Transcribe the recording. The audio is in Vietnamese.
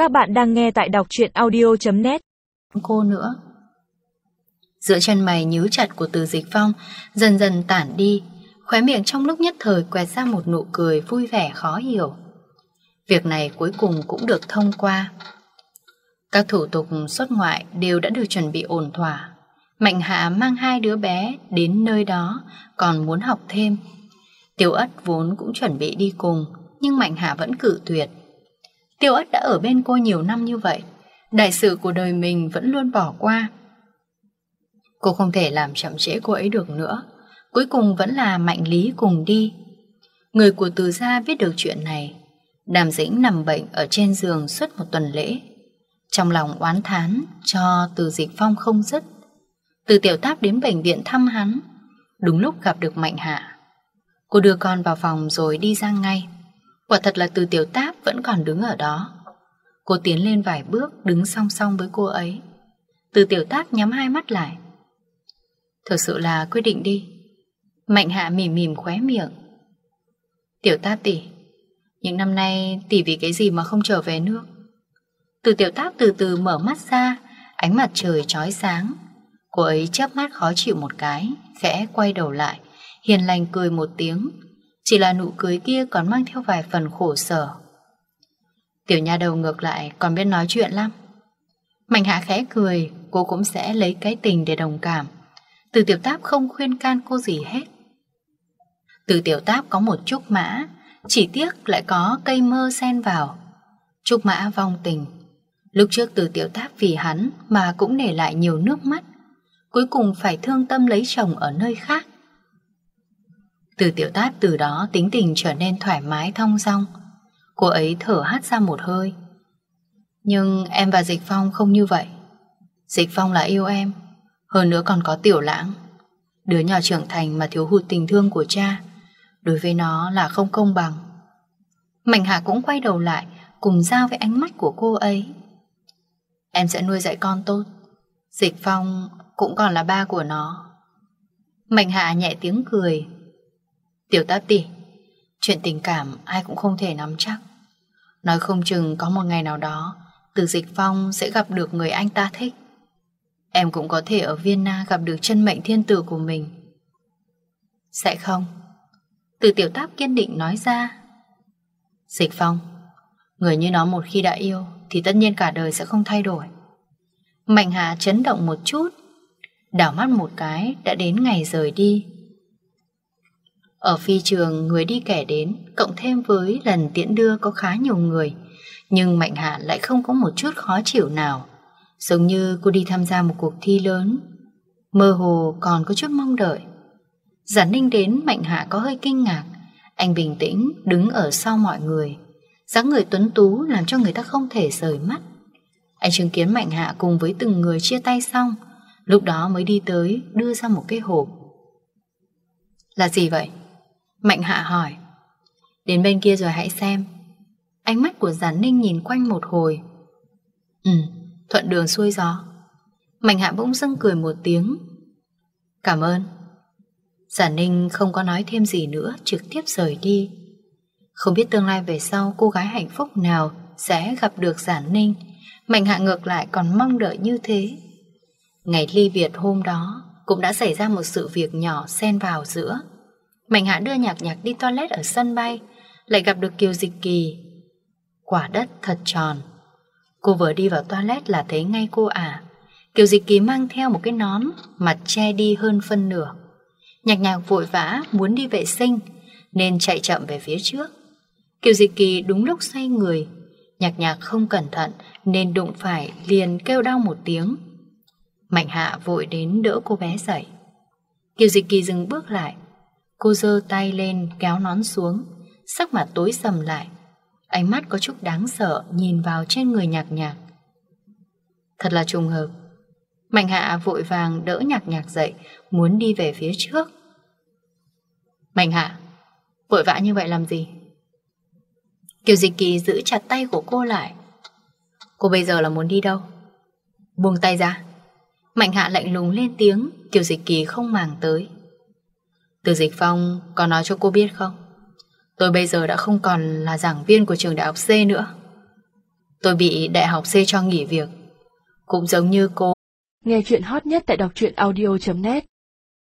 Các bạn đang nghe tại đọc truyện audio.net. Cô nữa. Giữa chân mày nhíu chặt của Từ Dịch Phong dần dần tản đi, khóe miệng trong lúc nhất thời quẹt ra một nụ cười vui vẻ khó hiểu. Việc này cuối cùng cũng được thông qua. Các thủ tục xuất ngoại đều đã được chuẩn bị ổn thỏa. Mạnh Hạ mang 2 đứa bé đến nơi đó, còn muốn học thêm. Tiêu Ất vốn cũng chuẩn bị đi cùng, nhưng Mạnh Hạ vẫn cự tuyệt. Tiêu Ất đã ở bên cô nhiều năm như vậy, đại sự của đời mình vẫn luôn bỏ qua. Cô không thể làm chậm trễ cô ấy được nữa. Cuối cùng vẫn là Mạnh Lý cùng đi. Người của Từ gia biết được chuyện này. Đàm Dĩnh nằm bệnh ở trên giường suốt một tuần lễ. Trong lòng oán thán cho Từ Dịch Phong không dứt. Từ Tiểu Táp đến bệnh viện thăm hắn, đúng lúc gặp được Mạnh Hạ. Cô đưa con vào phòng rồi đi ra ngay. Quả thật là Từ Tiểu Táp vẫn còn đứng ở đó. Cô tiến lên vài bước, đứng song song với cô ấy. Từ Tiểu Táp nhắm 2 mắt lại. Thực sự là quyết định đi. Mạnh Hạ mỉm mỉm khóe miệng. Tiểu Táp tỷ, những năm nay tỷ vì cái gì mà không trở về nước? Từ Tiểu Táp từ từ mở mắt ra, ánh mặt trời chói sáng. Cô ấy chớp mắt khó chịu một cái, khẽ quay đầu lại, hiền lành cười một tiếng. Chỉ là nụ cười kia còn mang theo vài phần khổ sở. Tiểu nha đầu ngược lại còn biết nói chuyện lắm. Mạnh Hạ khẽ cười, cô cũng sẽ lấy cái tình để đồng cảm. Từ Tiểu Táp không khuyên can cô gì hết. Từ Tiểu Táp có một trúc mã, chỉ tiếc lại có cây mơ xen vào. Trúc mã vong tình. Lúc trước Từ Tiểu Táp vì hắn mà cũng để lại nhiều nước mắt, cuối cùng phải thương tâm lấy chồng ở nơi khác. Từ Tiểu Táp từ đó tính tình trở nên thoải mái thong dong. Cô ấy thở hắt ra một hơi. Nhưng em và Dịch Phong không như vậy. Dịch Phong là yêu em, hơn nữa còn có Tiểu Lãng. Đứa nhỏ trưởng thành mà thiếu hụt tình thương của cha, đối với nó là không công bằng. Mạnh Hạ cũng quay đầu lại, cùng giao với ánh mắt của cô ấy. Em sẽ nuôi dạy con tốt. Dịch Phong cũng còn là ba của nó. Mạnh Hạ nhẹ tiếng cười. Tiểu Táp tỷ, chuyện tình cảm ai cũng không thể nắm chắc. Nói không chừng có một ngày nào đó Từ Dịch Phong sẽ gặp được người anh ta thích. Em cũng có thể ở Vienna gặp được chân mệnh thiên tử của mình. Sẽ không. Từ Tiểu Táp kiên định nói ra. Dịch Phong, người như nó một khi đã yêu thì tất nhiên cả đời sẽ không thay đổi. Mạnh Hà chấn động một chút, đảo mắt một cái đã đến ngày rời đi. Ở phi trường người đi kẻ đến, cộng thêm với lần tiễn đưa có khá nhiều người, nhưng Mạnh Hạ lại không có một chút khó chịu nào, giống như cô đi tham gia một cuộc thi lớn. Mơ hồ còn có chút mong đợi. Giản Ninh đến, Mạnh Hạ có hơi kinh ngạc. Anh bình tĩnh đứng ở sau mọi người, dáng người tuấn tú làm cho người ta không thể rời mắt. Anh chứng kiến Mạnh Hạ cùng với từng người chia tay xong, lúc đó mới đi tới đưa ra một cái hộp. Là gì vậy? Mạnh Hạ hỏi. Đến bên kia rồi hãy xem. Ánh mắt của Giản Ninh nhìn quanh một hồi. Thuận đường xuôi gió. Mạnh Hạ bỗng dưng cười một tiếng. Cảm ơn. Giản Ninh không có nói thêm gì nữa, trực tiếp rời đi. Không biết tương lai về sau cô gái hạnh phúc nào sẽ gặp được Giản Ninh. Mạnh Hạ ngược lại còn mong đợi như thế. Ngày ly biệt hôm đó cũng đã xảy ra một sự việc nhỏ xen vào giữa. Mạnh Hạ đưa Nhạc Nhạc đi toilet ở sân bay, lại gặp được Kiều Dịch Kỳ. Quả đất thật tròn. Cô vừa đi vào toilet là thấy ngay cô à. Kiều Dịch Kỳ mang theo một cái nón, mặt che đi hơn phân nửa. Nhạc Nhạc vội vã muốn đi vệ sinh nên chạy chậm về phía trước. Kiều Dịch Kỳ đúng lúc xoay người, Nhạc Nhạc không cẩn thận nên đụng phải, liền kêu đau một tiếng. Mạnh Hạ vội đến đỡ cô bé dậy. Kiều Dịch Kỳ dừng bước lại. Cô giơ tay lên kéo nón xuống, sắc mặt tối sầm lại, ánh mắt có chút đáng sợ nhìn vào trên người Nhạc Nhạc. Thật là trùng hợp. Mạnh Hạ vội vàng đỡ Nhạc Nhạc dậy, muốn đi về phía trước. Mạnh Hạ, vội vã như vậy làm gì? Kiều Dịch Kỳ giữ chặt tay của cô lại. Cô bây giờ là muốn đi đâu? Buông tay ra. Mạnh Hạ lạnh lùng lên tiếng. Kiều Dịch Kỳ không màng tới. Từ Dịch Phong có nói cho cô biết không? Tôi bây giờ đã không còn là giảng viên của trường đại học C nữa. Tôi bị đại học C cho nghỉ việc. Cũng giống như cô. Nghe chuyện hot nhất tại đọc truyện audio.net